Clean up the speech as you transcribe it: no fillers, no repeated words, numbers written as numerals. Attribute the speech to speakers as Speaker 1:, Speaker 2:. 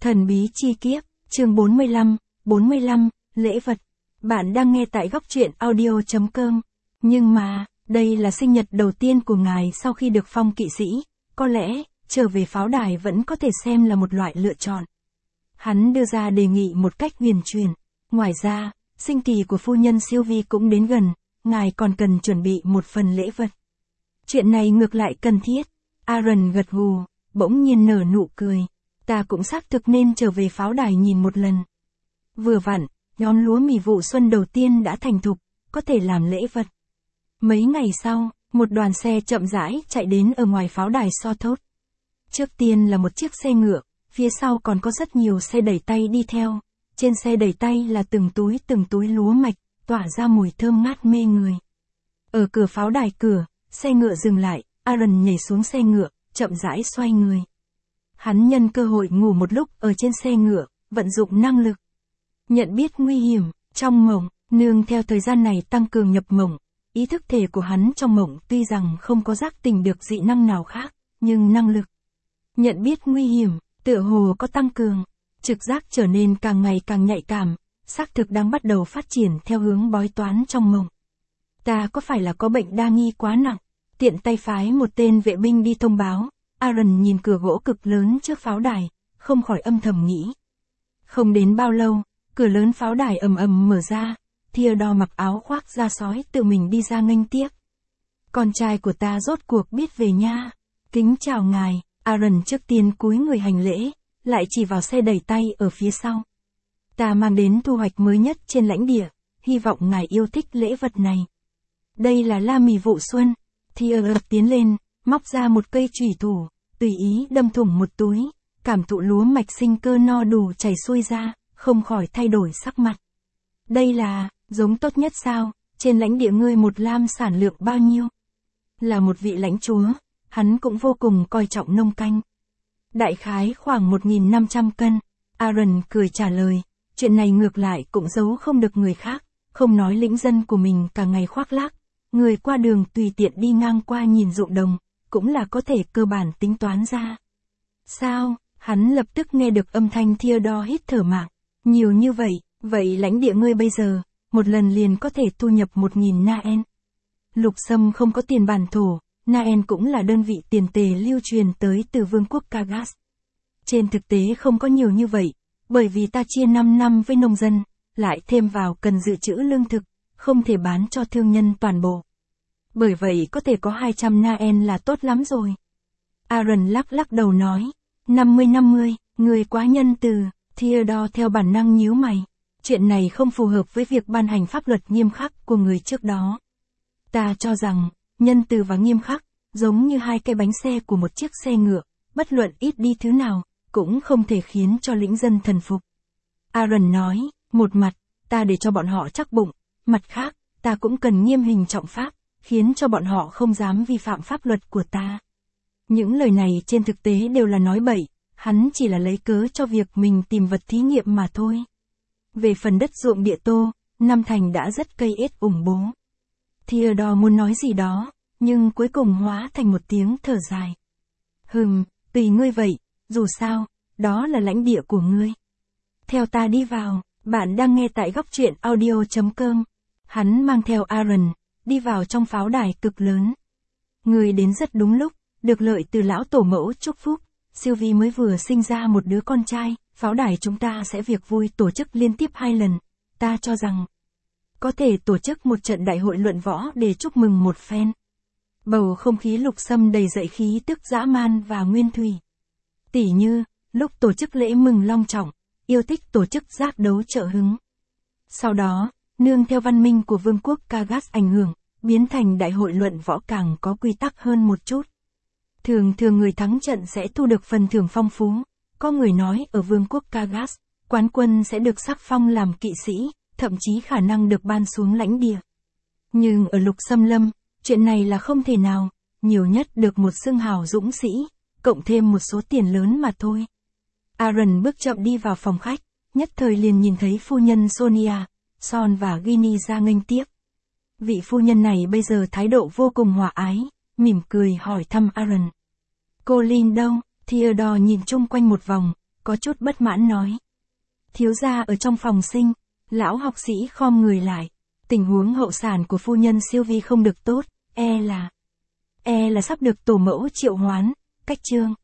Speaker 1: Thần bí chi kiếp, chương 45, lễ vật. Bạn đang nghe tại góc truyện audio.com. Nhưng mà, đây là sinh nhật đầu tiên của ngài sau khi được phong kỵ sĩ, có lẽ, trở về pháo đài vẫn có thể xem là một loại lựa chọn. Hắn đưa ra đề nghị một cách huyền chuyển. Ngoài ra, sinh kỳ của phu nhân Sylvie cũng đến gần, ngài còn cần chuẩn bị một phần lễ vật. Chuyện này ngược lại cần thiết. Aaron gật gù, bỗng nhiên nở nụ cười. Ta cũng xác thực nên trở về pháo đài nhìn một lần. Vừa vặn, nhóm lúa mì vụ xuân đầu tiên đã thành thục, có thể làm lễ vật. Mấy ngày sau, một đoàn xe chậm rãi chạy đến ở ngoài pháo đài Sawtooth. Trước tiên là một chiếc xe ngựa, phía sau còn có rất nhiều xe đẩy tay đi theo. Trên xe đẩy tay là từng túi lúa mạch, tỏa ra mùi thơm ngát mê người. Ở cửa pháo đài cửa, xe ngựa dừng lại, Aaron nhảy xuống xe ngựa, chậm rãi xoay người. Hắn nhân cơ hội ngủ một lúc ở trên xe ngựa, vận dụng năng lực. Nhận biết nguy hiểm, trong mộng, nương theo thời gian này tăng cường nhập mộng. Ý thức thể của hắn trong mộng tuy rằng không có giác tỉnh được dị năng nào khác, nhưng năng lực nhận biết nguy hiểm, tựa hồ có tăng cường. Trực giác trở nên càng ngày càng nhạy cảm, xác thực đang bắt đầu phát triển theo hướng bói toán trong mộng. Ta có phải là có bệnh đa nghi quá nặng? Tiện tay phái một tên vệ binh đi thông báo. Aaron nhìn cửa gỗ cực lớn trước pháo đài, không khỏi âm thầm nghĩ. Không đến bao lâu, cửa lớn pháo đài ầm ầm mở ra, Theodore mặc áo khoác da sói tự mình đi ra nghênh tiếp. Con trai của ta rốt cuộc biết về nha. Kính chào ngài. Aaron trước tiên cúi người hành lễ, lại chỉ vào xe đẩy tay ở phía sau. Ta mang đến thu hoạch mới nhất trên lãnh địa, hy vọng ngài yêu thích lễ vật này. Đây là la mì vụ xuân. Theodore tiến lên, móc ra một cây chùy thủ, tùy ý đâm thủng một túi, cảm thụ lúa mạch sinh cơ no đủ chảy xuôi ra, không khỏi thay đổi sắc mặt. Đây là, giống tốt nhất sao, trên lãnh địa ngươi một lam sản lượng bao nhiêu? Là một vị lãnh chúa, hắn cũng vô cùng coi trọng nông canh. Đại khái khoảng 1.500 cân, Aaron cười trả lời, chuyện này ngược lại cũng giấu không được người khác, không nói lĩnh dân của mình cả ngày khoác lác, người qua đường tùy tiện đi ngang qua nhìn ruộng đồng, cũng là có thể cơ bản tính toán ra. Sao? Hắn lập tức nghe được âm thanh Theodore hít thở mạng. Nhiều như vậy lãnh địa ngươi bây giờ, một lần liền có thể thu nhập 1.000 Naen. Lục Sâm không có tiền bản thổ, Naen cũng là đơn vị tiền tệ lưu truyền tới từ vương quốc Kagas. Trên thực tế không có nhiều như vậy, bởi vì ta chia 5 năm với nông dân, lại thêm vào cần dự trữ lương thực, không thể bán cho thương nhân toàn bộ. Bởi vậy có thể có 200 Naen là tốt lắm rồi. Aaron lắc đầu nói, 50-50, người quá nhân từ. Theodore theo bản năng nhíu mày. Chuyện này không phù hợp với việc ban hành pháp luật nghiêm khắc của người trước đó. Ta cho rằng, nhân từ và nghiêm khắc, giống như hai cái bánh xe của một chiếc xe ngựa, bất luận ít đi thứ nào, cũng không thể khiến cho lĩnh dân thần phục. Aaron nói, một mặt, ta để cho bọn họ chắc bụng, mặt khác, ta cũng cần nghiêm hình trọng pháp, khiến cho bọn họ không dám vi phạm pháp luật của ta. Những lời này trên thực tế đều là nói bậy, hắn chỉ là lấy cớ cho việc mình tìm vật thí nghiệm mà thôi. Về phần đất ruộng địa tô, Nam Thành đã rất cây ết ủng bố. Theodore muốn nói gì đó, nhưng cuối cùng hóa thành một tiếng thở dài. Tùy ngươi vậy, dù sao, đó là lãnh địa của ngươi. Theo ta đi vào, bạn đang nghe tại góc truyện audio.com. Hắn mang theo Aaron, đi vào trong pháo đài cực lớn. Người đến rất đúng lúc, được lợi từ lão tổ mẫu chúc phúc. Sylvie mới vừa sinh ra một đứa con trai, pháo đài chúng ta sẽ việc vui tổ chức liên tiếp 2 lần. Ta cho rằng, có thể tổ chức một trận đại hội luận võ để chúc mừng một phen. Bầu không khí Lục Sâm đầy dậy khí tức dã man và nguyên thủy. Tỉ như, lúc tổ chức lễ mừng long trọng, yêu thích tổ chức giác đấu trợ hứng. Sau đó, nương theo văn minh của vương quốc Kagas ảnh hưởng, biến thành đại hội luận võ càng có quy tắc hơn một chút. Thường người thắng trận sẽ thu được phần thưởng phong phú. Có người nói ở vương quốc Kagas, quán quân sẽ được sắc phong làm kỵ sĩ, thậm chí khả năng được ban xuống lãnh địa. Nhưng ở Lục Sâm Lâm, chuyện này là không thể nào, nhiều nhất được một xưng hào dũng sĩ, cộng thêm một số tiền lớn mà thôi. Aaron bước chậm đi vào phòng khách, nhất thời liền nhìn thấy phu nhân Sonia, Son và Ginny ra nghênh tiếp. Vị phu nhân này bây giờ thái độ vô cùng hòa ái, mỉm cười hỏi thăm Aaron. Cô Lynn đâu? Theodore nhìn chung quanh một vòng, có chút bất mãn nói. Thiếu gia ở trong phòng sinh, lão học sĩ khom người lại. Tình huống hậu sản của phu nhân Sylvie không được tốt, e là sắp được tổ mẫu triệu hoán, cách chương.